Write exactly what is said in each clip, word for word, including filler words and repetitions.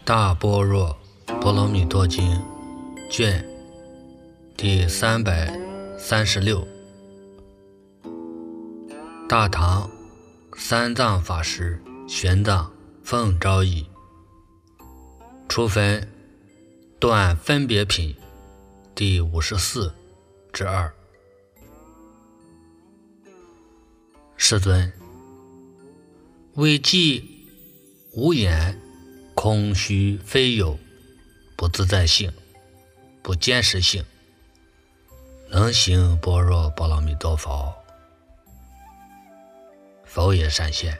大般若波罗蜜多经卷第三百三十六。大唐三藏法师玄奘奉诏译，初分断分别品第五十四之二。世尊，为即无眼空虚非有，不自在性，不见识性，能行般若波罗蜜多佛，否也善现。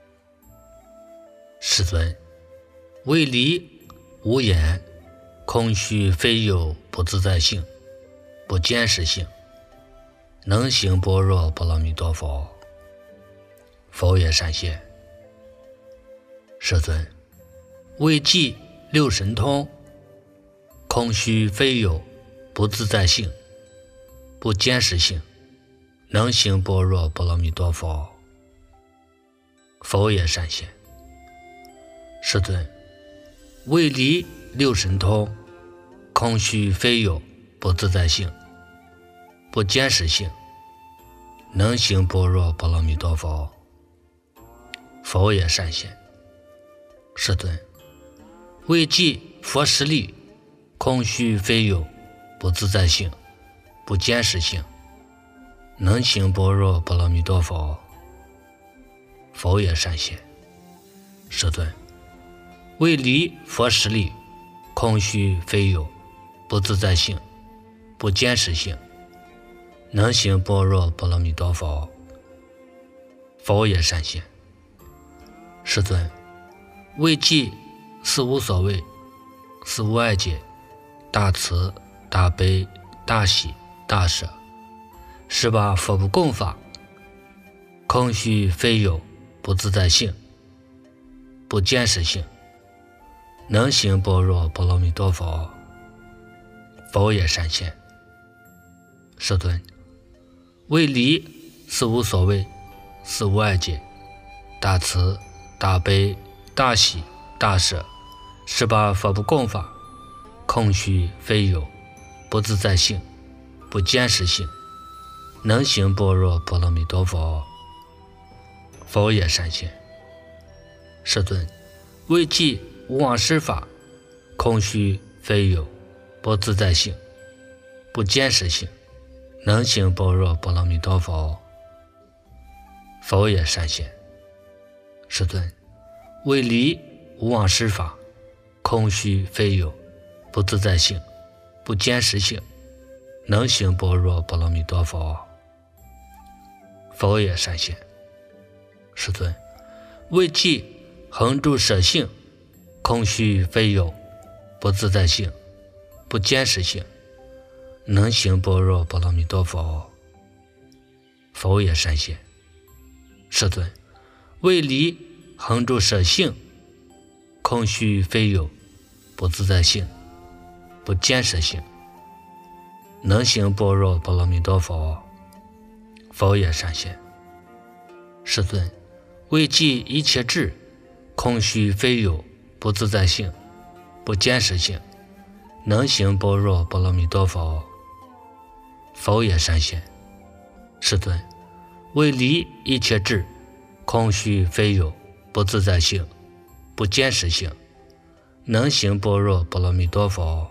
世尊，为离无眼空虚非有，不自在性，不见识性，能行般若波罗蜜多佛，否也善现。世尊，为即六神通空虚非有，不自在性，不见识性，能行般若波罗蜜多佛，否也善现。世尊，为离六神通空虚非有，不自在性，不见识性，能行般若波罗蜜多佛，否也善现。世尊，为即佛实力空虚非有，不自在性，不见识性，能行般若波罗蜜多佛，否也善现。世尊，为离佛实力空虚非有，不自在性，不见识性，能行般若波罗蜜多佛，否也善现。世尊，为即四无所谓、四无碍解、大慈、大悲、大喜、大舍，十八佛不共法，空虚非有，不自在性，不见识性，能行般若波罗蜜多佛，否也善现。世尊，为离四无所谓、四无碍解、大慈、大悲、大喜、大舍，十八佛不共法，空虚非有，不自在性，不见识性，能行般若波罗蜜多佛，否也善现。世尊，为即无妄施法空虚非有，不自在性，不见识性，能行般若波罗蜜多佛，否也善现。世尊，为离无妄施法空虚非有，不自在性，不见识性，能行般若波罗蜜多佛，否也善现。世尊，为即恒住舍性空虚非有，不自在性，不见识性，能行般若波罗蜜多佛，否也善现。世尊，为离恒住舍性空虚非有，不自在性，不见识性，能行般若波罗蜜多佛，否也善现。世尊，为即一切智空虚非有，不自在性，不见识性，能行般若波罗蜜多佛，否也善现。世尊，为离一切智空虚非有，不自在性，不见识性，能行般若波罗蜜多佛，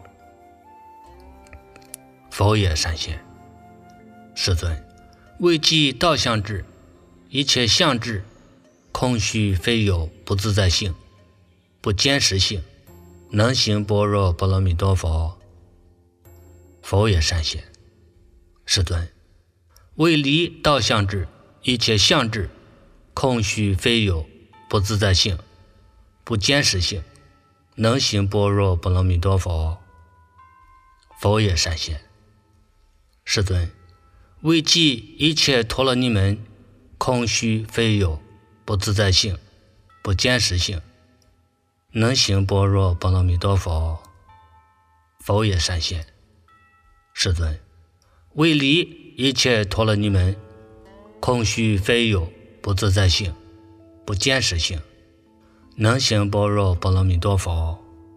否也善现。世尊，为即道相智一切相智空虚非有，不自在性，不见识性，能行般若波罗蜜多佛，否也善现。世尊，为离道相智一切相智空虚非有，不自在性，不见识性，能行般若波罗蜜多佛，否也善现。世尊，为即一切陀罗尼门空虚非有，不自在性，不见识性，能行般若波罗蜜多佛，否也善现。世尊，为离一切陀罗尼门空虚非有，不自在性，不见识性，能行般若波罗蜜多佛，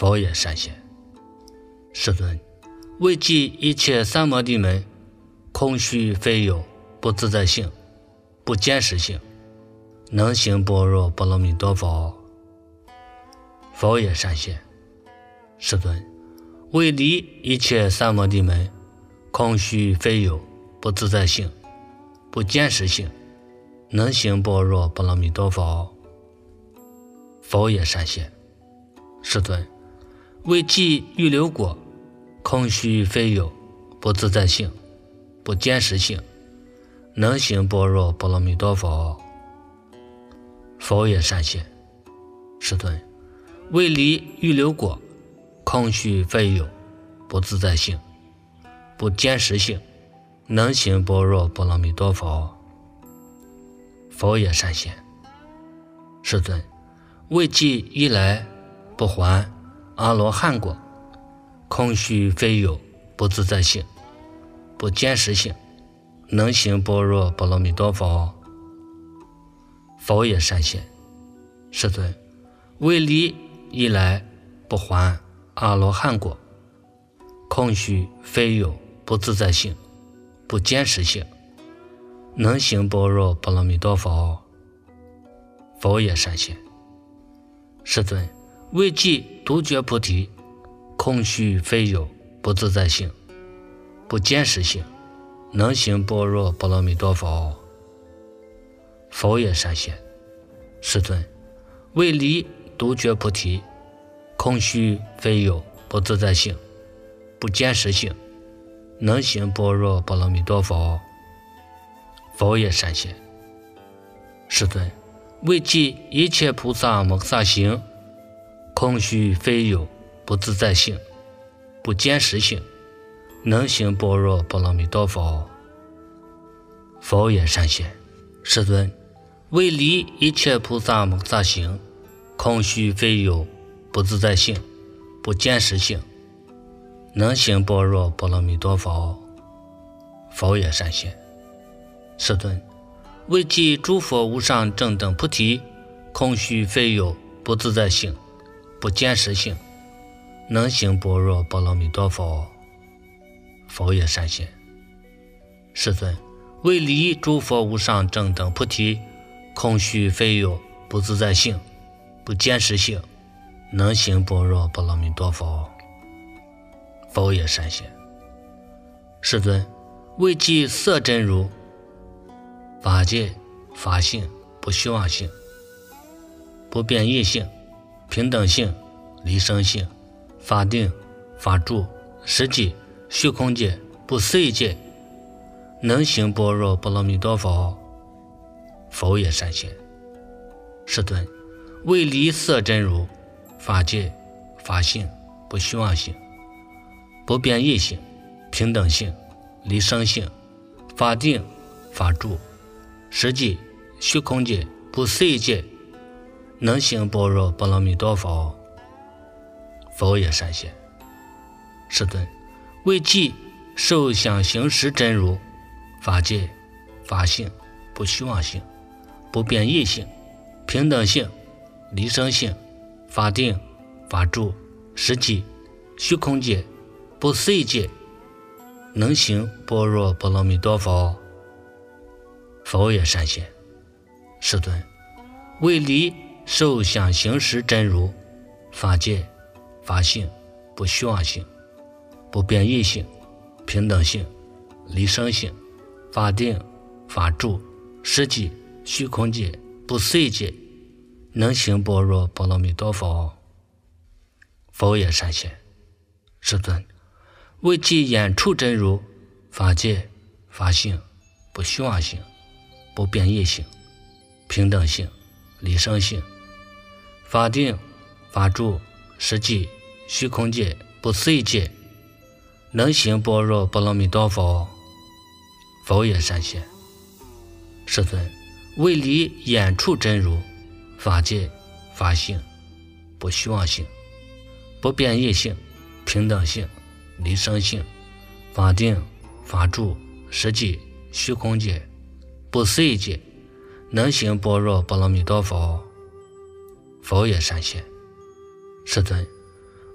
佛也善现。世尊，为记一切三摩地门，空虚非有，不自在性，不坚实性，能行般若波罗蜜多佛。佛也善现。世尊，为离一切三摩地门，空虚非有，不自在性，不坚实性，能行般若波罗蜜多佛。佛也善现。世尊，为记预流果，空虚非有，不自在性，不坚实性，能行般若波罗蜜多佛。佛也善现。世尊，为离预流果，空虚非有，不自在性，不坚实性，能行般若波罗蜜多佛。佛也善现。世尊，为记一来不还阿罗汉果，空虚非有，不自在性，不坚实性，能行般若波罗蜜多佛。佛也善现。世尊，为离一来不还阿罗汉果，空虚非有，不自在性，不坚实性，能行般若波罗蜜多佛。佛也善现。世尊，为记独觉菩提，空虚非有，不自在性，不坚实性，能行般若波罗蜜多佛。佛也善现。世尊，为离独觉菩提，空虚非有，不自在性，不坚实性，能行般若波罗蜜多佛。佛也善现。世尊，为记一切菩萨摩诃萨行，空虚非有，不自在性，不坚实性，能行般若波罗蜜多佛。佛也善现。世尊，为离一切菩萨摩诃萨行，空虚非有，不自在性，不坚实性，能行般若波罗蜜多佛。佛也善现。世尊，为记诸佛无上正等菩提，空虚非有，不自在性，不坚实性，能行般若波罗蜜多佛。佛也善现。世尊，为离诸佛无上正等菩提，空虚非有，不自在性，不坚实性，能行般若波罗蜜多佛。佛也善现。世尊，为记色真如，法界法性，不虚妄性，不变异性，平等性，离生性，法定法住，实际虚空界，不思议界，能行般若波罗蜜多佛。佛也善现。世尊，为离色真如，法界法性，不虚妄性，不变异性，平等性，离生性，法定法住，实际虚空界，不思议界，能行般若波罗蜜多佛。佛也善现。世尊，为记受想行识真如，法界法性，不虚妄性，不变异性，平等性，离生性，法定法住，实际虚空界，不思议界，能行般若波罗蜜多佛。佛也善现。世尊，为离受想行识真如，法界法性，不虚妄性，不变异性，平等性，离生性，法定法住，实际虚空界，不思议界，能行般若波罗蜜多佛。佛也善现。世尊，为记眼处真如，法界法性，不虚妄性，不变异性，平等性，离生性，法定法住，实际虚空界，不思议界，能行般若波罗蜜多佛。佛也善现。世尊，为离眼处真如，法界法性，不虚妄性，不变异性，平等性，离生性，法定法住，实际虚空界，不思议界，能行般若波罗蜜多佛。佛也善现。世尊，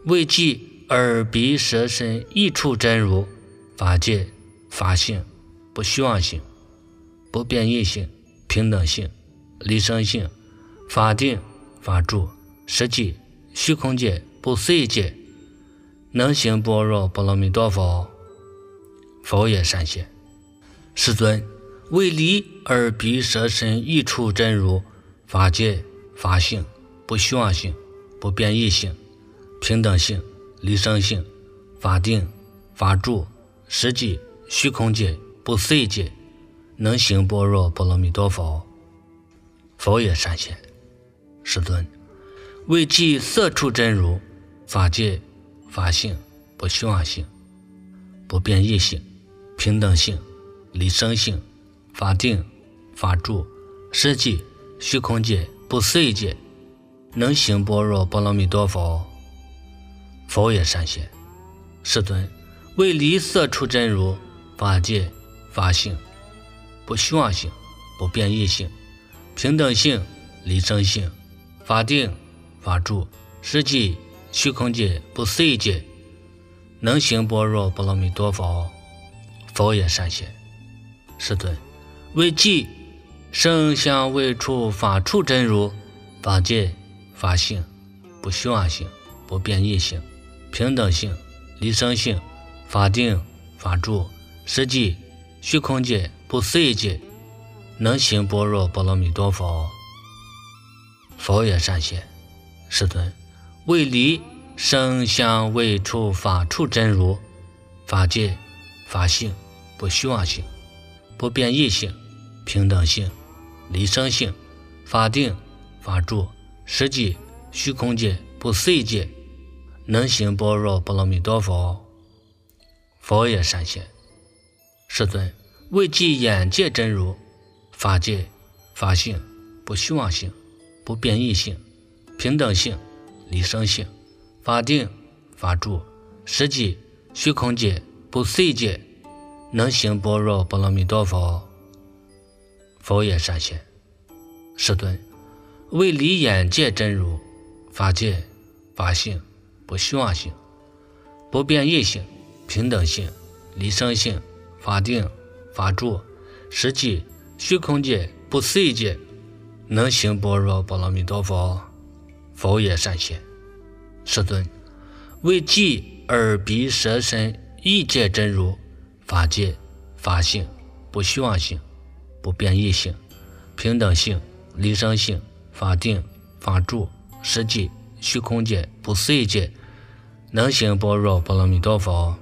为即耳鼻舌身一处真如，法界、法性、不虚妄性、不变异性、平等性、离生性、法定、法住、实际、虚空界、不思议界，能行般若波罗蜜多佛，佛也善现。世尊，为离耳鼻舌身一处真如，法界、法性、不虚妄性、不变异性、平等性、离生性、法定、法住、实际、虚空界、不思议界，能行般若波罗蜜多佛，佛也善现。世尊，为即色处真如，法界、法性、不虚妄性、不变异性、平等性、离生性、法定、法住、实际、虚空界、不思议界，能行般若波罗蜜多佛，佛也善现。世尊，为离色处真如，法界、法性、不虚妄性、不变异性、平等性、离生性、法定、法住、实际、虚空界、不思议界，能行般若波罗蜜多佛，佛也善现。世尊，为即声香味触法处真如，法界、法性、不虚妄性、不变异性、平等性、离生性、法定、法住、实际、虚空界、不思议界，能行般若波罗蜜多佛，佛也善现。世尊，为离声香味触法处真如，法界、法性、不虚妄性、不变异性、平等性、离生性、法定、法住、实际、虚空界、不思议界，能行般若波罗蜜多佛，佛也善现。世尊，为即眼界真如，法界、法性、不虚妄性、不变异性、平等性、离生性、法定、法住、实际、虚空界、不思议界，能行般若波罗蜜多佛，佛也善现。世尊，为离眼界真如，法界、法性、不虚妄性、不变异性、平等性、离生性、法定、法住、实际、虚空界、不思议界，能行般若波罗蜜多佛，佛也善现。世尊，为即耳鼻舌身意界真如，法界、法性、不虚妄性、不变异性、平等性、离生性、法定、法住、实际、虚空界、不思议界，能行般若波罗蜜多佛，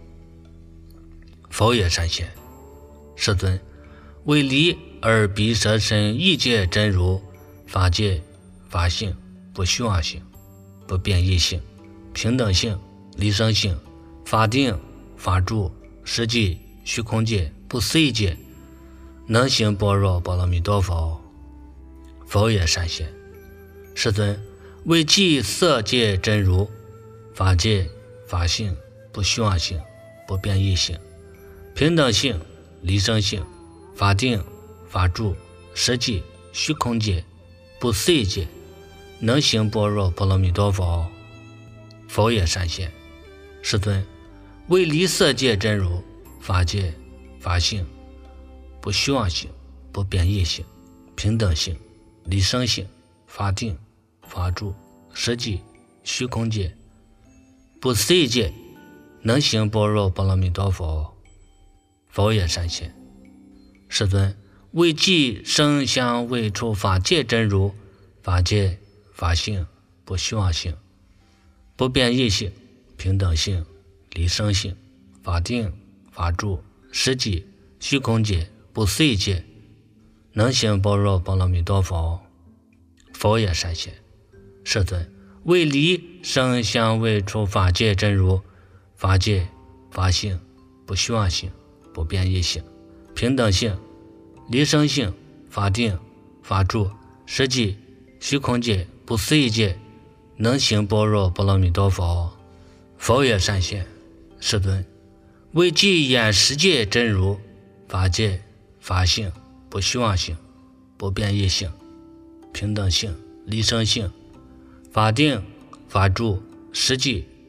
佛也善现。世尊，为离耳鼻舌身意界真如，法界、法性、不虚妄性、不变异性、平等性、离生性、法定、法住、实际、虚空界、不思议界，能行般若波罗蜜多佛，佛也善现。世尊，为即色界真如，法界、法性、不虚妄性、不变异性、平等性、离生性、法定、法住、实际、虚空界、不思议界，能行般若波罗蜜多佛，佛也善现。世尊，为离色界真如，法界、法性、不虚妄性、不变异性、平等性、离生性、法定、法住、实际、虚空界、不思议界，能行般若波罗蜜多佛，佛也善现。世尊，为即声香味触法界真如，法界、法性、不虚妄性、不变异性、平等性、离生性、法定、法住、实际、虚空界、不思议界，能行般若波罗蜜多佛，佛也善现。世尊，为离声香味触法界真如，法界、法性、不虚妄性、不变异性、平等性、离生性、法定、法住、实际、虚空界、不思议界，能行般若波罗蜜多佛，佛也善现。世尊，为即眼识界真如，法界、法性、不虚妄性、不变异性、平等性、离生性、法定、法住、实际、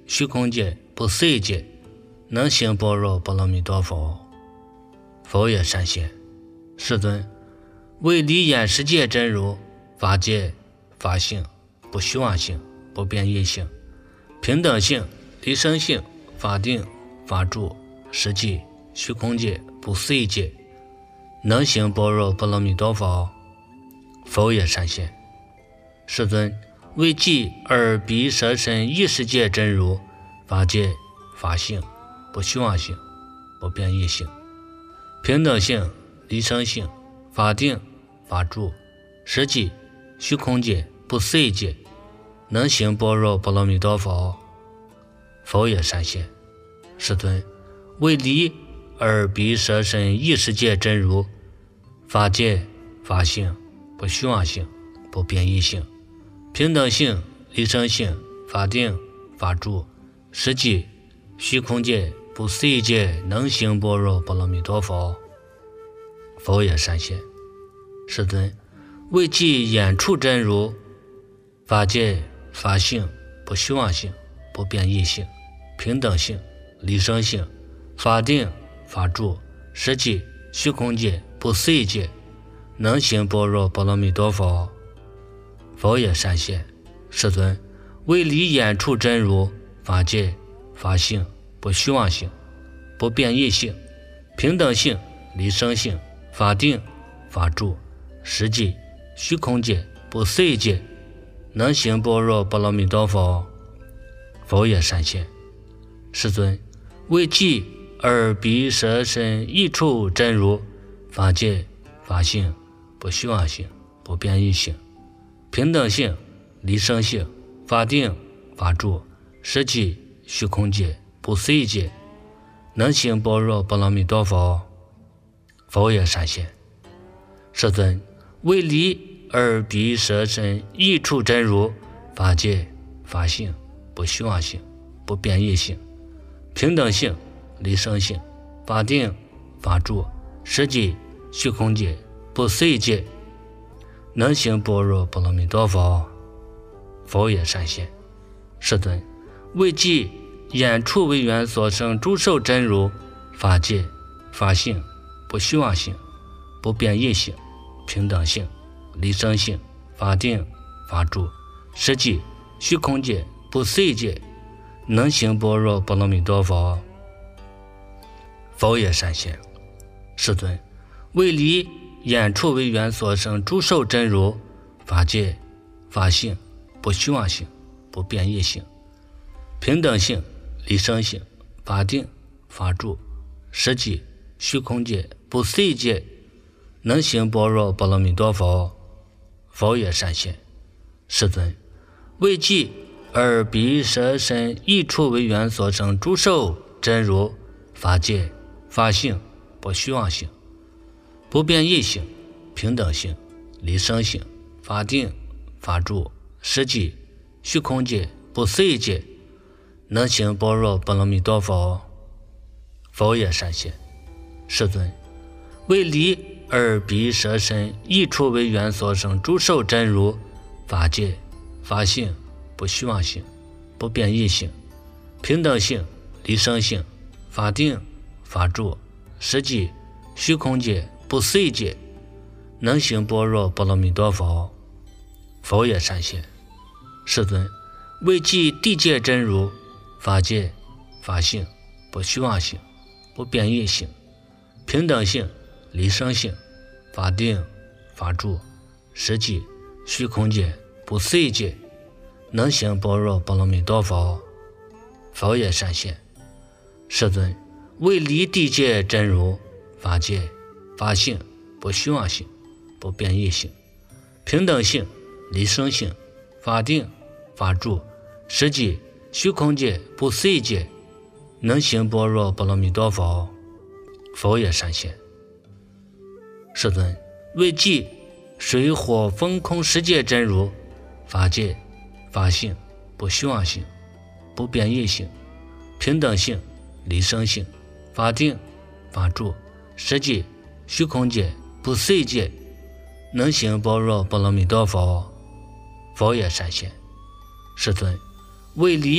虚空界、不思议界，能行般若波罗蜜多佛。佛也善现，世尊，为离眼世界真如，法界、法性、不虚妄性、不变异性、平等性、离生性、法定、法住、实际、虚空界、不思议界，能行般若波罗蜜多佛。佛也善现，世尊，为记耳鼻舌身意识界真如，法界、法性、不虚妄性、不变异性、平等性、离生性、法定、法住、实际、虚空界、不思议界，能行般若波罗蜜多佛。佛也善现，世尊，为离耳鼻舌身意识界真如，法界、法性、不虚妄性、不变异性、平等性、离生性、法定、法住、实际、虚空界、不思议界，能行般若波罗蜜多佛。佛也善现，世尊，为记眼处真如，法界、法性、不虚妄性、不变异性、平等性、离生性、法定、法住、实际、虚空界、不思议界，能行般若波罗蜜多佛。佛也善现，世尊，为离眼处真如，法界、法性、不虚妄性、不变异性、平等性、离生性、法定、法住、实际、虚空界、不思议界，能行般若波罗蜜多佛。佛也善现，世尊，为记耳鼻舌身意处真如，法界、法性、不虚妄性、不变异性、平等性、离生性、法定、法住、实际、虚空界、不思议界，能行般若波罗蜜多佛。佛也善现，世尊，为离耳鼻舌身意处真如，法界、法性、不虚妄性、不变异性、平等性、离生性、法定、法住、实际、虚空界、不思议界，能行般若波罗蜜多佛。佛也善现，世尊，为记眼处为缘所生诸受真如，法界、法性、不虚妄性、不变异性、平等性、离生性、法定、法住、实际、虚空界、不思议界，能行般若波罗蜜多佛。佛也善现，世尊，为离眼处为缘所生诸受真如，法界、法性、不虚妄性、不变异性、平等性、离生性、法定、法住、实际、虚空界、不思议界，能行般若波罗蜜多佛。佛也善现，世尊，为记耳鼻舌身意处为缘所生诸受真如，法界、法性、不虚妄性、不变异性、平等性、离生性、法定、法住、实际、虚空界、不思议界，能行般若波罗蜜多佛。佛也善现，世尊，为离耳鼻舌身意处为缘所生诸受真如，法界、法性、不虚妄性、不变异性、平等性、离生性、法定、法住、实际、虚空界、不思议界，能行般若波罗蜜多佛。佛也善现，世尊，为记地界真如，法界、法性、不虚妄性、不变异性、平等性、离生性、法定、法住、实际、虚空界、不思议界，能行般若波罗蜜多佛。佛也善现，世尊，为离地界真如，法界、法性、不虚妄性、不变异性、平等性、离生性、法定、法住、实际、虚空界、不思议界，能行般若波罗蜜多佛。佛也善现，世尊，为记水火风空十界真如，法界、法性、不虚妄性、不变异性、平等性、离生性、法定、法住、实际、虚空界、不思议界，能行般若波罗蜜多佛。佛也善现，世尊，为离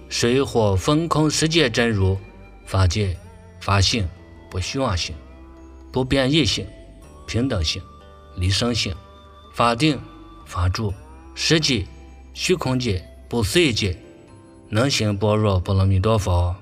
水火风空世界真如，法界、法性、不虚妄性、不变异性、平等性、离生性、法定、法住、实际、虚空界、不随界，能行般若波罗蜜多佛。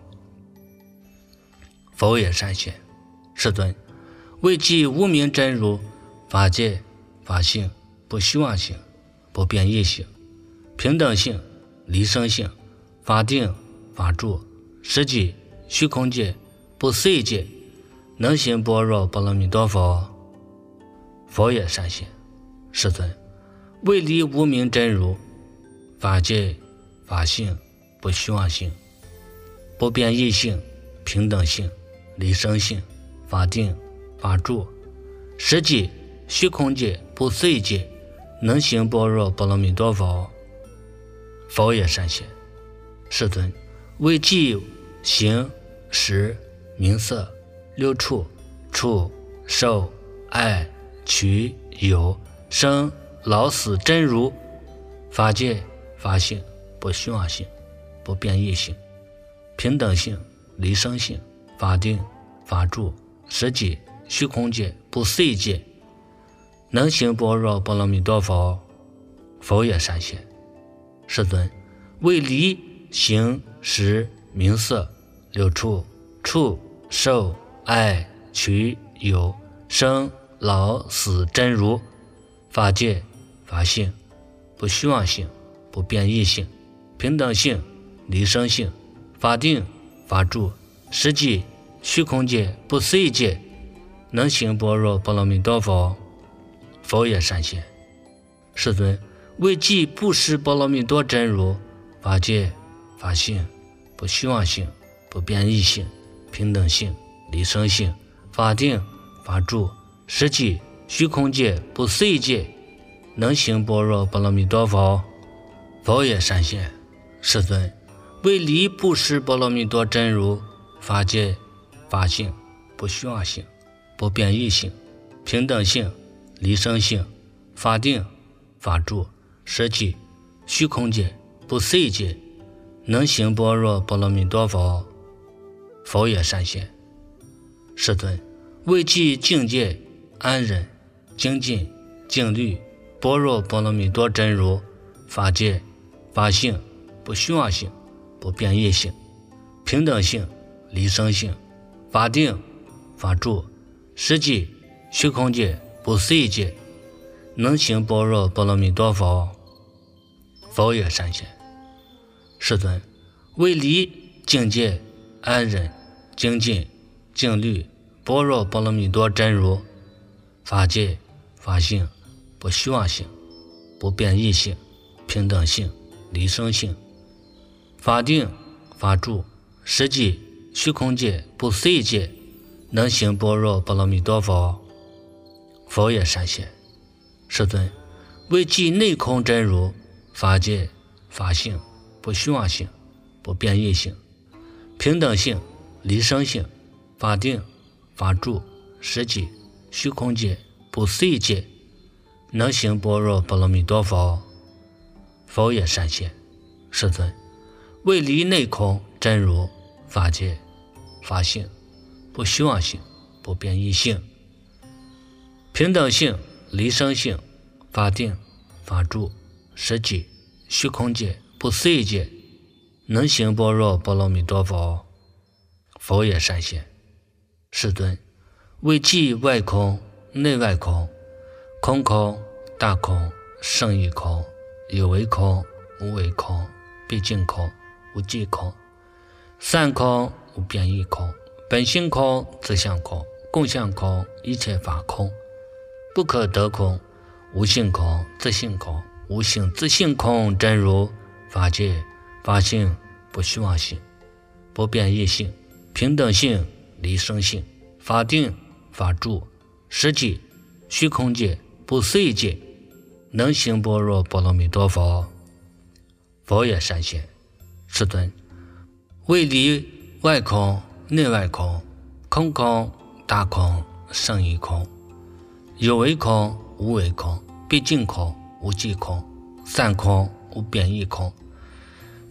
佛也善现，世尊，为即无名真如，法界、法性、不虚妄性、不变异性、平等性、离生性、法定、法住、实际、虚空界、不随界，能行般若波罗蜜多佛。佛也善现，世尊，为离无名真如，法界、法性、不虚妄性、不变异性、平等性、离生性、法定、法住、实际、虚空界、不随界，能行般若波罗蜜多佛。佛也善现，世尊，为即行、识、名色、六处、触、受、爱、取、有、生、老死真如，法界、法性、不虚妄性、不变异性、平等性、离生性、法定、法住、实际、虚空界、不随界，能行般若波罗蜜多佛。佛也善现，世尊，为离行、识、名色、六处、触、受、爱、取、有、生、老死真如，法界、法性、不虚妄性、不变异性、平等性、离生性、法定、法住、实际、虚空界、不随界，能行般若波罗蜜多佛。佛也善现，世尊，为即不识波罗蜜多真如，法界、法性、不虚妄性、不变异性、平等性、离生性、法定、法住、实际、虚空界、不随界，能行般若波罗蜜多佛。佛也善现，世尊，为离不识波罗蜜多真如，法界、法性、不虚妄性、不变异性、平等性、离生性、法定、法住、实际、虚空界、不随界，能行般若波罗蜜多佛。佛也善现，世尊，为即境界、安忍、精进、静虑、般若波罗蜜多真如，法界、法性、不虚妄性、不变异性、平等性、离生性、法定、法住、实际、虚空界、不随界，能行般若波罗蜜多佛。佛也善现，世尊，为离境界、安忍、精进、静虑、般若波罗蜜多真如，法界、法性、不虚妄性、不变异性、平等性、离生性、法定、法住、实际、虚空界、不随界，能行般若波罗蜜多佛。佛也善现，世尊，为即内空真如，法界、法性、不虚妄性、不变异性、平等性、离生性、法定、法住、实际、虚空界、不随界，能行般若波罗蜜多佛。佛也善现，世尊，为离内空真如，法界、法性、不虚妄性、不变异性、平等性、离生性、法定、法住、实际、虚空界、不随界，能行般若波罗蜜多佛。佛也善现，世尊，为即外空、内外空、空空、大空、胜义空、有为空、无为空、毕竟空、无际空、散空、无变异空、本性空、自相空、共相空、一切法空、不可得空、无性空、自性空、无性自性空真如，法界、法性、不虚妄性、不变异性、平等性、离生性、法定、法住、实际、虚空界、不随界，能行般若波罗蜜多佛。佛也善现，世尊，为离外空、内外空、空空、大空、胜义空、有为空、无为空、毕竟空、无际空、散空、无变异空、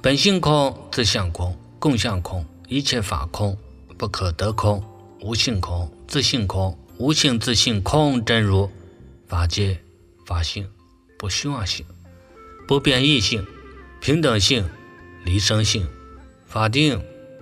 本性空，自相空，共相空，一切法空，不可得空，无性空，自性空，无性自性空，真如法界法性，不虚妄性，不变异性，平等性，离生性，法定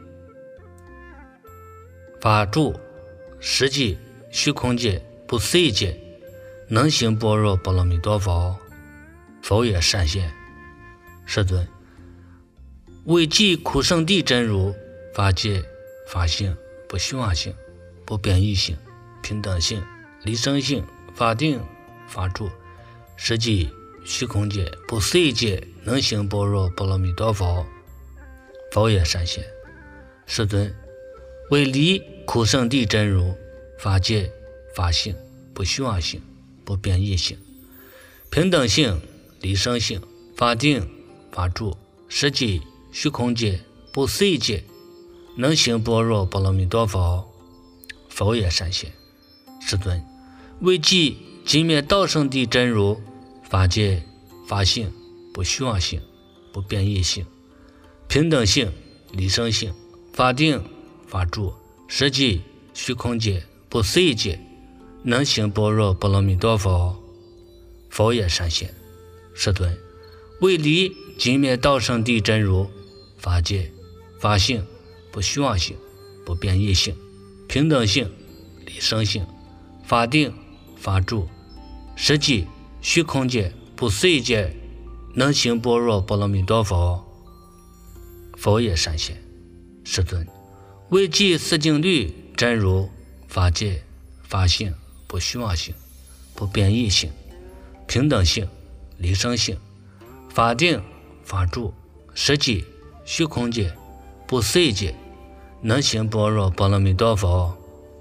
法住，实际虚空界，不思议界，能行般若波罗蜜多佛，佛也善现。世尊，为即苦圣地真如法界法性，不虚妄性，不变异性，平等性，离生性，法定法住，实际虚空界，不思议界，能行般若波罗蜜多佛，佛也善现。世尊，为离苦圣地真如法界法性，不虚妄性，不变异性，平等性，离生性，法定法住，实际虚空界，不思议界，能行般若波罗蜜多佛，佛也善现。世尊，为即寂灭道圣地真如法界法性，不虚妄性，不变异性，平等性，离生性，法定法住，实际虚空界，不思议界，能行般若波罗蜜多佛，佛也善现。世尊，为离寂灭道圣地真如法界法性，不虚妄性，不变异性，平等性，离生性，法定法住，实际虚空界，不思议界，能行般若波罗蜜多佛，佛也善现。世尊，为即四境律真如法界法性，不虚妄性，不变异性，平等性，离生性，法定法住，实际虚空界，不思议界，能行般若波罗蜜多佛，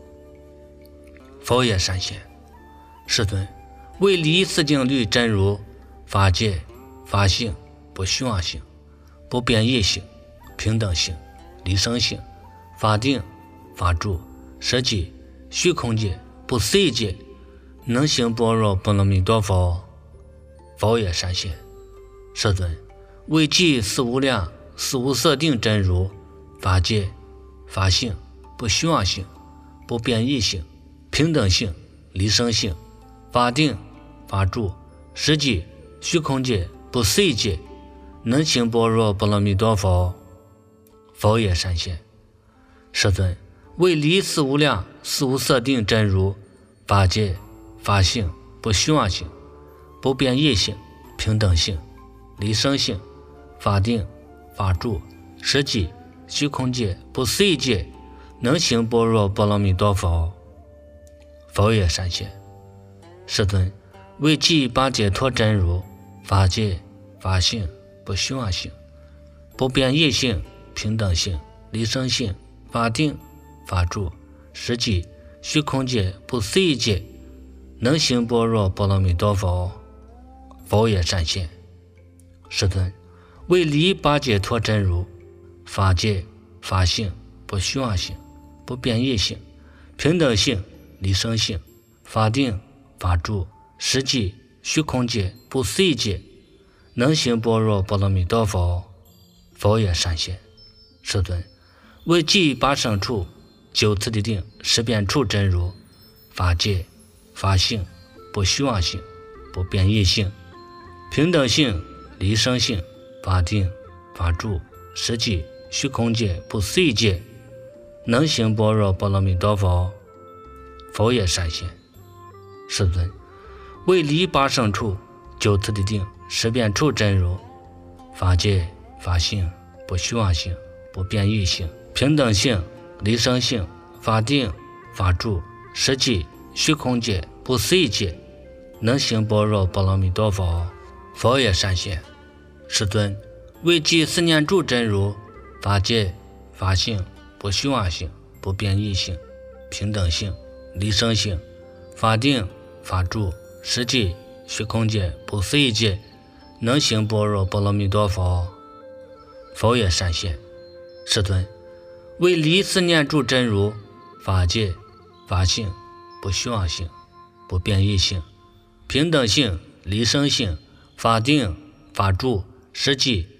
佛也善现。世尊，为离四境律真如法界法性，不虚妄性，不变异性，平等性，离生性，法定法住，实际虚空界，不思议界，能行般若波罗蜜多佛，佛也善现。世尊，为即四无量四无色定真如法界法性，不虚妄性，不变异性，平等性，离生性，法定法住，实际虚空界，不思议界，能行般若波罗蜜多佛，佛也善现。世尊，为离四无量四无色定真如法界法性，不虚妄性，不变异性，平等性，离生性，法定法住，实际虚空界，不思议界，能行般若波罗蜜多佛，佛也善现。世尊，为即八解脱真如法界法性，不虚妄性，不变异性，平等性，离生性，法定法住，实际虚空界，不思议界，能行般若波罗蜜多佛，佛也善现。世尊，为离八解脱真如法界法性，不虚妄性，不变异性，平等性，离生性，法定法住，实际虚空界，不思议界，能行般若波罗蜜多佛，佛也善现。世尊，为即八圣处九次第定十遍处真如法界法性，不虚妄性，不变异性，平等性，离生性，法定法住，实际虚空界，不思议界，能行般若波罗蜜多佛，佛也善现。世尊，为离八圣处九次第定十遍处真如法界法性，不虚妄性，不变异性，平等性，离生性，法定法住，实际虚空界，不思议界，能行般若波罗蜜多佛，佛也善现。世尊，为即四念住真如法界法性，不虚妄性，不变异性，平等性，离生性，法定法住，实际虚空界，不思议界，能行般若波罗蜜多佛，佛也善现。世尊，为离四念住真如法界法性，不虚妄性，不变异性，平等性，离生性，法定法住，实际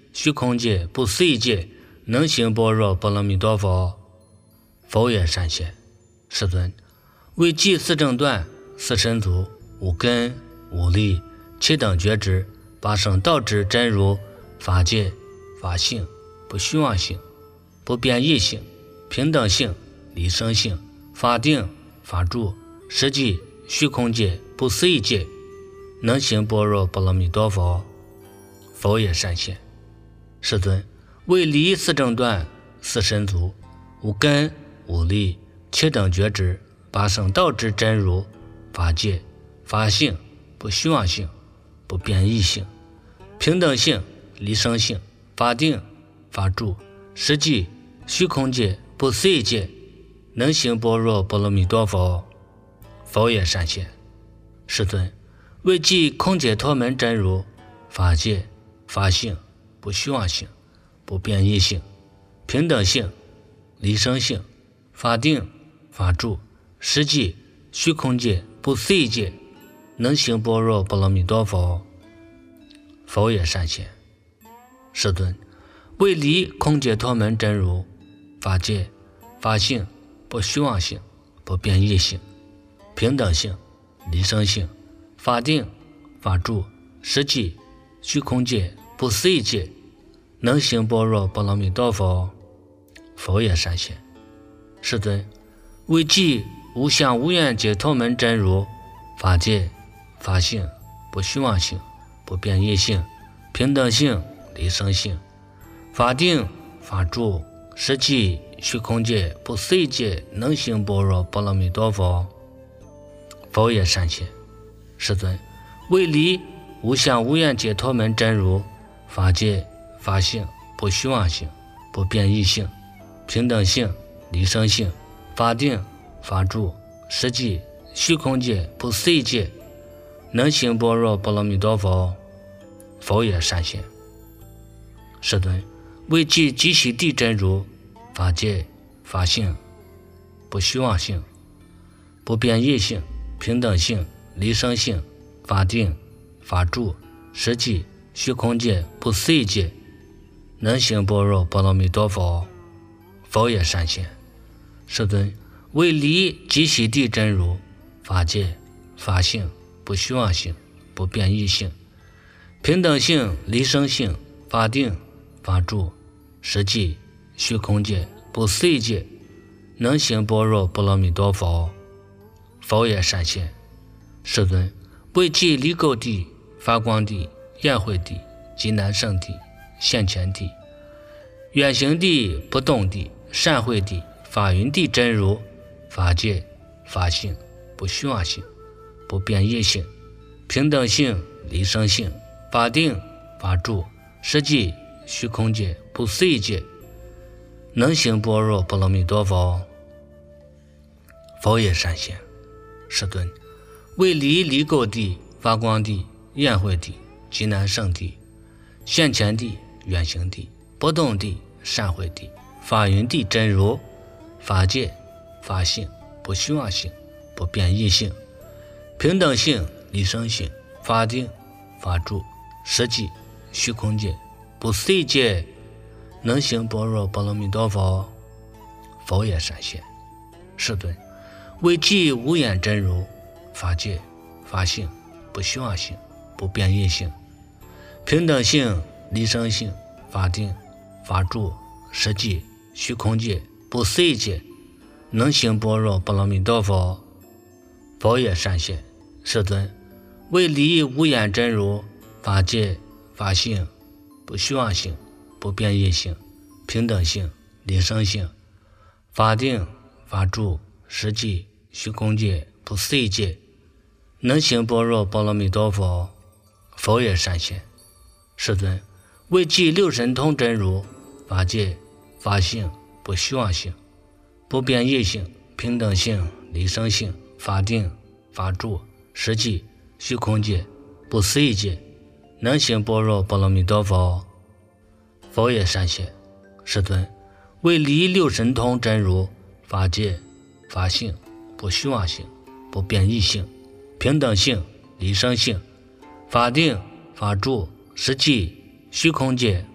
虚空界，不思议界，能行般若波罗蜜多佛。佛也善现，世尊，为即四正断、四神足、五根、五力、七等觉知、八圣道之真如、法界、法性、不虚妄性、不变异性、平等性、离生性、法定、法住、实际、虚空界、不思议界，能行般若波罗蜜多佛。佛也善现，世尊，为离四正断、四神足、五根、五力、七等觉知、八圣道之真如、法界、法性、不虚妄性、不变异性、平等性、离生性、法定、法住、实际、虚空界、不思议界，能行般若波罗蜜多佛。佛也善现，世尊，为即空解脱门真如、法界、法性、不虚妄性、不变异性、平等性、离生性、法定、法住、实际、虚空界、不思议界，能行般若波罗蜜多佛。佛也善现，世尊，为离空解脱门真如、法界、法性、不虚妄性、不变异性、平等性、离生性、法定、法住、实际、虚空界、不思议界，能行般若波罗蜜多佛。佛也善现，世尊，为即无相无愿解脱门真如、法界、法性、不虚妄性、不变异性、平等性、离生性、法定、法住、实际、虚空界、不思议界，能行般若波罗蜜多佛。佛也善现，世尊，为离无相无愿解脱门真如、法界、法性、不虚妄性、不变异性、平等性、离生性、法定、法住、实际、虚空界、不思议界，能行般若波罗蜜多佛。佛也善现，世尊，为即即悉地真如、法界、法性、不虚妄性、不变异性、平等性、离生性、法定、法住、实际、虚空界、不思议界，能行般若波罗蜜多佛。佛也善现，世尊，为离即悉地真如、法界、法性、不虚妄性、不变异性、平等性、离生性、法定、法住、实际、虚空界、不思议界，能行般若波罗蜜多佛。佛也善现，世尊，为即离垢地、发光地、焰慧地、极难胜地、现前地、远行地、不动地、善慧地、法云地真如、法界、法性、不虚妄性、不变异性、平等性、离生性、法定、法住、实际、虚空界、不思议界，能行般若波罗蜜多佛。佛也善现，世尊，为离离垢地、发光地、焰慧地、极难胜地、现前地、远行地、不动地、善慧地、法云地真如、法界、法性、不虚妄性、不变异性、平等性、离生性、法定、法住、实际、虚空界、不思议界，能行般若波罗蜜多佛。佛也善现，世尊，为即无眼真如、法界、法性、不虚妄性、不变异性、平等性、离生性、法定、法住、实际、虚空界、不思议界，能行般若波罗蜜多佛。佛也善现，世尊，为离无眼真如、法界、法性、不虚妄性、不变异性、平等性、离生性、法定、法住、实际、虚空界、不思议界，能行般若波罗蜜多佛。佛也善现，世尊，为即六神通真如、法界、法性、不虚妄性、不变异性、平等性、离生性、法定、法住、实际、虚空界、不思议界，能行般若波罗蜜多佛。佛也善现，世尊，为离六神通真如、法界、法性、不虚妄性、不变异性、平等性、离生性、法定、法住、实际、虚空界、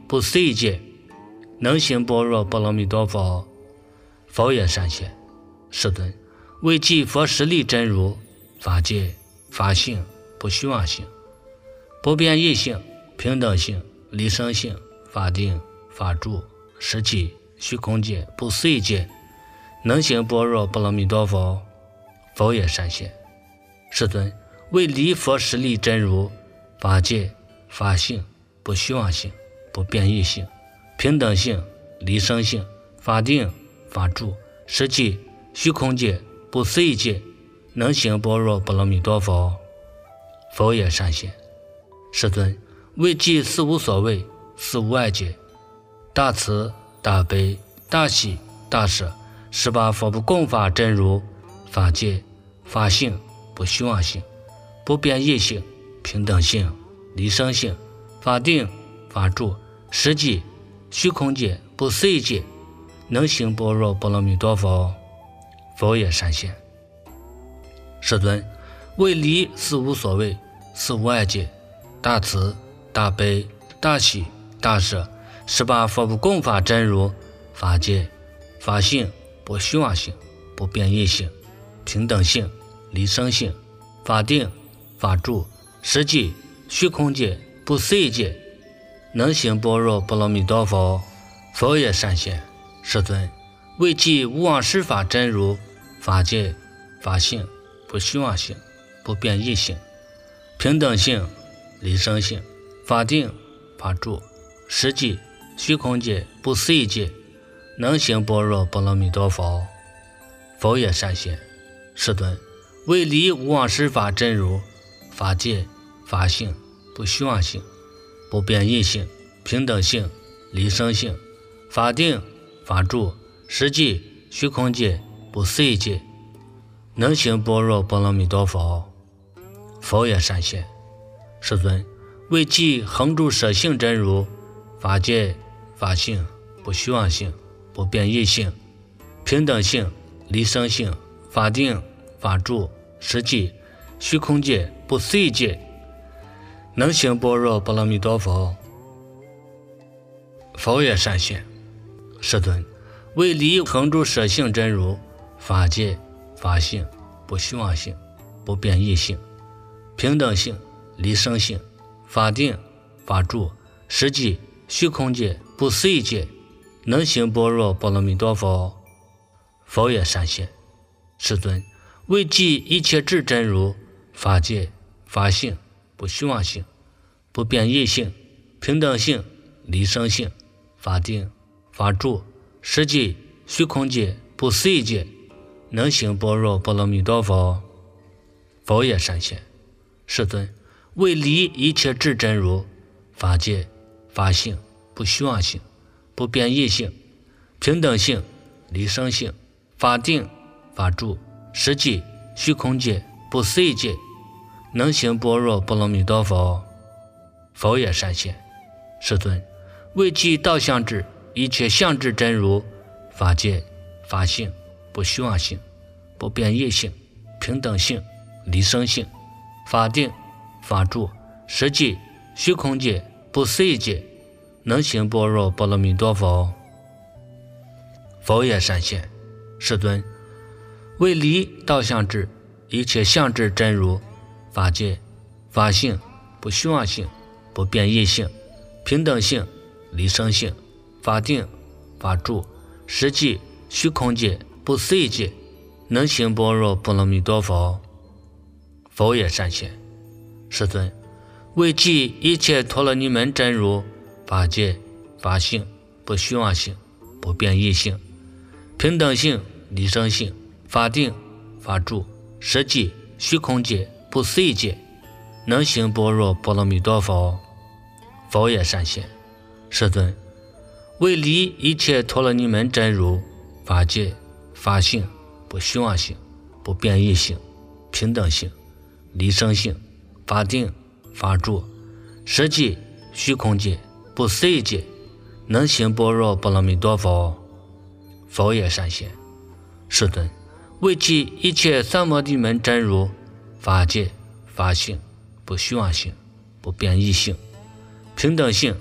不随界，能行般若波罗蜜多佛，佛也善现。世尊，为即佛实力真如，法界法性，不虚妄性，不变异性，平等性，离生性，法定法住，实际虚空界，不随界，能行般若波罗蜜多佛，佛也善现。世尊，为离佛实力真如，法界法性，不虚妄性，不变异性，平等性，离生性，法定法住，实际虚空界，不随界，能行般若波罗蜜多佛，佛也善现。世尊，为即四无所谓，四无碍界，大慈大悲大喜大舍，十八佛不共法真如，法界法性，不虚妄性，不变异性，平等性，离生性，法定法住，实际虚空界，不随界，能行般若波罗蜜多佛，佛也善现。世尊，为离四无所谓，四无碍界，大慈大悲大喜大舍，十八佛不共法真如，法界法性，不虚妄性，不变异性，平等性，离生性，法定法住，实际虚空界，不随界，能行般若波罗蜜多佛，佛也善现。世尊，为即无妄施法真如，法界法性，不虚妄性，不变异性，平等性，离生性，法定法住，实际虚空界，不随界，能行般若波罗蜜多佛，佛也善现。世尊，为离无妄施法真如，法界法性，不虚妄性，不变异性，平等性，离生性，法定法住，实际虚空界，不随界，能行般若波罗蜜多佛，佛也善现。世尊，为即恒住舍性真如，法界法性，不虚妄性，不变异性，平等性，离生性，法定法住，实际虚空界，不随界，能行般若波罗蜜多佛，佛也善现。世尊，为离恒住舍性真如，法界法性，不虚妄性，不变异性，平等性，离生性，法定法住，实际虚空界，不随界，能行般若波罗蜜多佛，佛也善现。世尊，为即一切智真如，法界法性，不虚妄性，不变异性，平等性，离生性，法定法住，实际虚空界，不随界，能行般若波罗蜜多佛，佛也善现。世尊，为离一切智真如，法界法性，不虚妄性，不变异性，平等性，离生性，法定法住，实际虚空界，不随界，能行般若波罗蜜多佛，佛也善现。世尊，为即道相智一切相智真如，法界法性，不虚妄性，不变异性，平等性，离生性，法定法住，实际虚空界，不随界，能行般若波罗蜜多佛，佛也善现。世尊，为离道相智一切相智真如，法界法性，不虚妄性，不变异性，平等性，离生性，法定法住，实际虚空界，不随界，能行般若波罗蜜多佛，佛也善现。世尊，为即一切陀罗尼门真如，法界法性，不虚妄性，不变异性，平等性，离生性，法定法住，实际虚空界，不随界，能行般若波罗蜜多佛，佛也善现。世尊，为离一切陀罗尼门真如，法界法性，不虚妄性，不变异性，平等性，离生性，法定法住，实际虚空界，不随界，能行般若波罗蜜多佛，佛也善现。世尊，为即一切三摩地门真如，法界法性，不虚妄性，不变异性，平等性，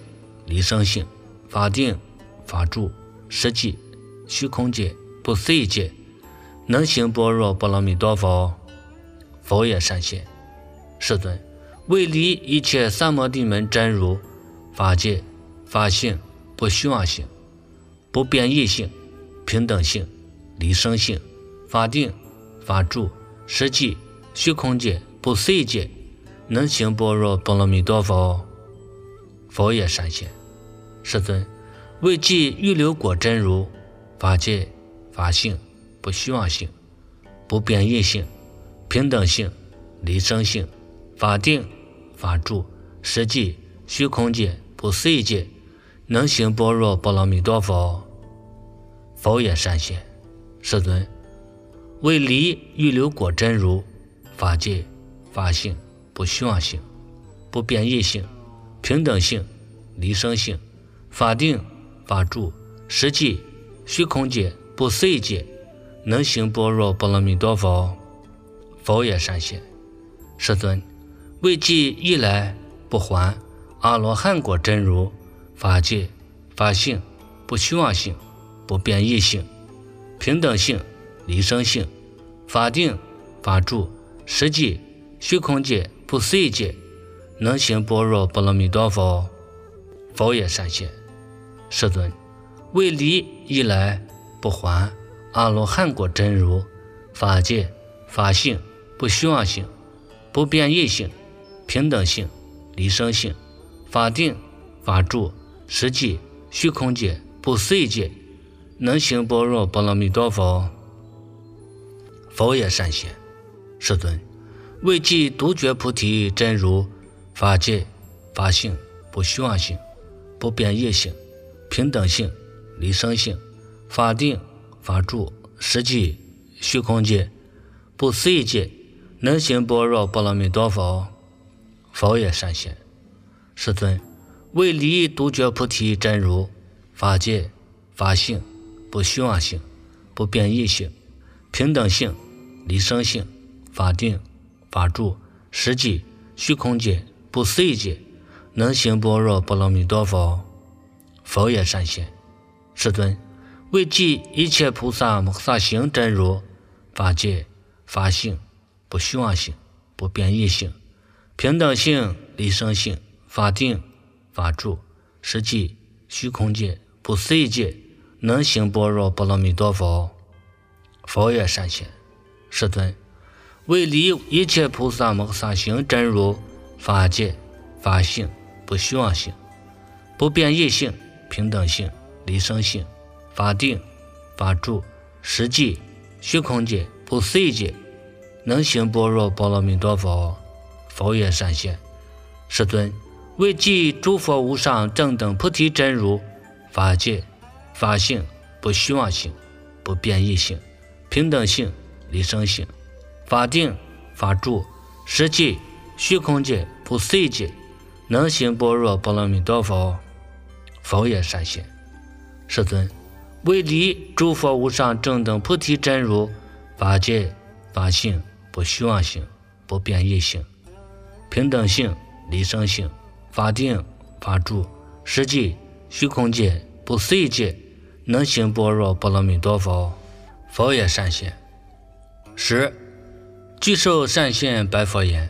离生性、法定、法住、实际、虚空界、不思议界，能行般若波罗蜜多佛。佛也善现。世尊，为离一切三摩地门真如法界、法性、不虚妄性、不变异性、平等性、离生性、法定、法住、实际、虚空界、不思议界，能行般若波罗蜜多佛。佛也善现。世尊，为即预流果真如法界、法性、不虚妄性、不变异性、平等性、离生性、法定、法住、实际、虚空界、不思议界，能行般若波罗蜜多佛。佛也善现。世尊，为离预流果真如法界、法性、不虚妄性、不变异性、平等性、离生性、法定、法住、实际、虚空界、不思议界，能行般若波罗蜜多佛。佛也善现。世尊，为即一来不还阿罗汉果真如法界、法性、不虚妄性、不变异性、平等性、离生性、法定、法住、实际、虚空界、不思议界，能行般若波罗蜜多佛。佛也善现。世尊，为离一来不还阿罗汉果真如法界、法性、不虚妄性、不变异性、平等性、离生性、法定、法住、实际、虚空界、不思议界，能行般若波罗蜜多佛。佛也善现。世尊，为即独觉菩提真如法界、法性、不虚妄性、不变异性、平等性、离生性、法定、法住、实际、虚空界、不思议界，能行般若波罗蜜多佛。佛也善现。世尊，为离独觉菩提真如法界、法性、不虚妄性、不变异性、平等性、离生性、法定、法住、实际、虚空界、不思议界，能行般若波罗蜜多佛。佛也善现。世尊，为即一切菩萨摩萨行真如法界、法性、不虚妄性、不变异性、平等性、离生性、法定、法住、实际、虚空界、不思议界，能行般若波罗蜜多佛。佛也善现。世尊，为离一切菩萨摩萨行真如法界、法性、不虚妄性、不变异性、平等性、离生性、法定、法住、实际、虚空界、不思议界，能行般若波罗蜜多佛。佛也善现。世尊，为即诸佛无上正等菩提真如法界、法性、不虚妄性、不变异性、平等性、离生性、法定、法住、实际、虚空界、不思议界，能行般若波罗蜜多佛。佛也善现。世尊，为离诸佛无上正等菩提真如法界、法性、不虚妄性、不变异性、平等性、离生性、法定、法住、实际、虚空界、不思议界，能行般若波罗蜜多佛。佛也善现。十，具受善现白佛言：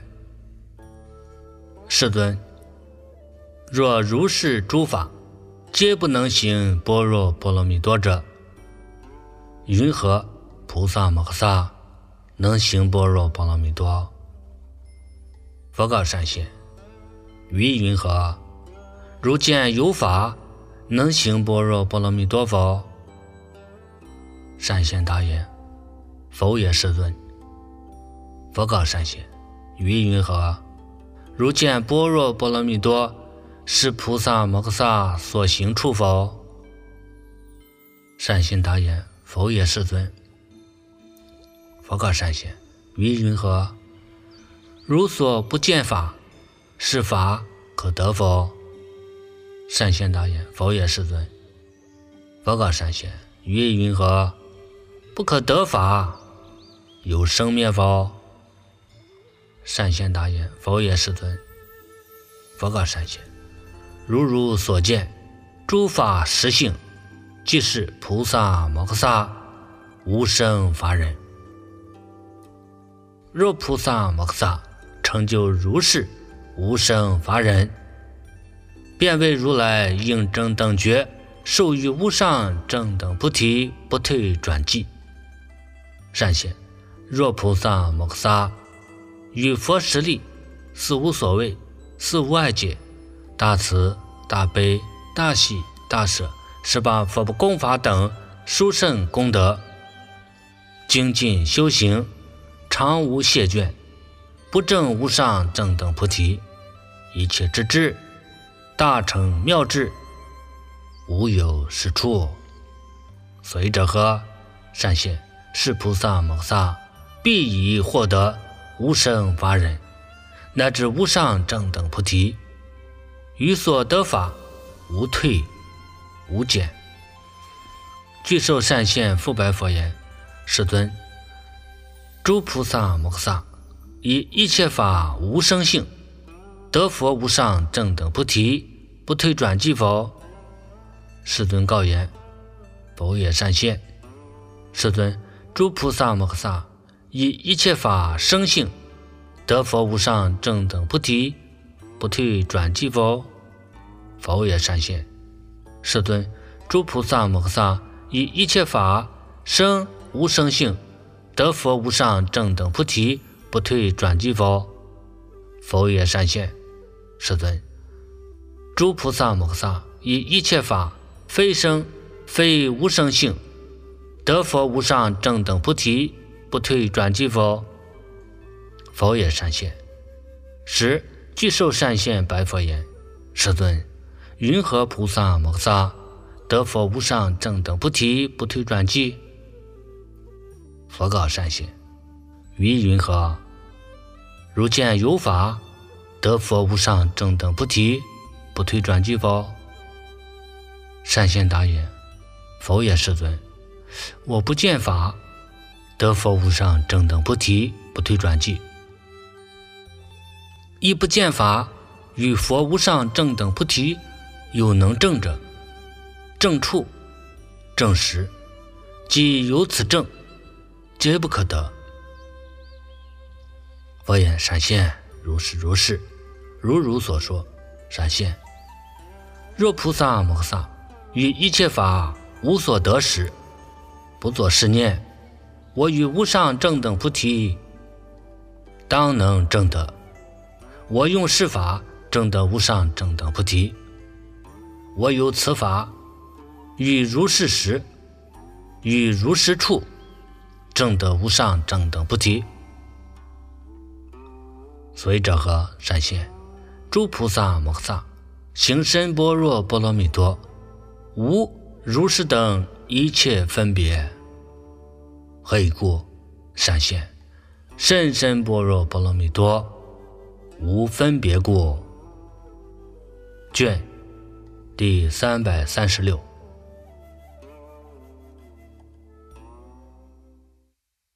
世尊，若如是诸法皆不能行般若波罗蜜多者，云何菩萨摩诃萨能行般若波罗蜜多？佛告善现：于云何？如见有法能行般若波罗蜜多否？善现答言：否也，世尊。佛告善现：于云何？如见般若波罗蜜多是菩萨摩诃萨所行处否？善现答言：否也，世尊。佛告善现：于云何？如所不见法，是法可得否？善现答言：否也，世尊。佛告善现：于云何？不可得法，有生灭否？善现答言：否也，世尊。佛告善现： 如如所见，诸法实性，即是菩萨摩诃萨无生法忍。若菩萨摩诃萨成就如是无生法忍，便为如来应正等觉，授予无上正等菩提，不退转记。善现，若菩萨摩诃萨与佛实力，四无所谓，四无碍解，大慈大悲大喜大舍，十八佛不共法等殊胜功德，精进修行，常无懈倦，不证无上正等菩提，一切之智，大成妙智，无有是处。所以者何？善现，是菩萨摩诃萨必已获得无生法忍，乃至无上正等菩提，于所得法无退无减。具受善现复白佛言：世尊，诸菩萨摩诃萨以一切法无生性，得佛无上正等菩提，不退转记否？世尊告言：否也。善现，世尊，诸菩萨摩诃萨以一切法生性，得佛无上正等菩提，不退转记否？否也。善现，世尊，诸菩萨摩诃萨以一切法生无生性，得佛无上正等菩提，不退转记否？否也。善现，世尊，诸菩萨摩诃萨以一切法非生非无生性，得佛无上正等菩提，不退转记否？否也。善现。十具受善现白佛言：世尊，云何菩萨摩诃萨得佛无上正等菩提，不退转记？佛告善现：于云何？如见有法得佛无上正等菩提，不退转记否？善现答言：否也。世尊，我不见法得佛无上正等菩提，不退转记，亦不见法与佛无上正等菩提有能证者，证处证实，即有此证，皆不可得。佛言：善现，如是如是，如如所说。善现，若菩萨摩诃萨于一切法无所得时，不作是念：我与无上正等菩提当能证得，我用是法证得无上正等菩提，我有此法于如是时，于如是处，证得无上正等菩提。所以者何？善现，诸菩萨摩诃萨行深般若波罗蜜多，无如是等一切分别。何以故？善现，甚深般若波罗蜜多，无分别故。卷第三百三十六。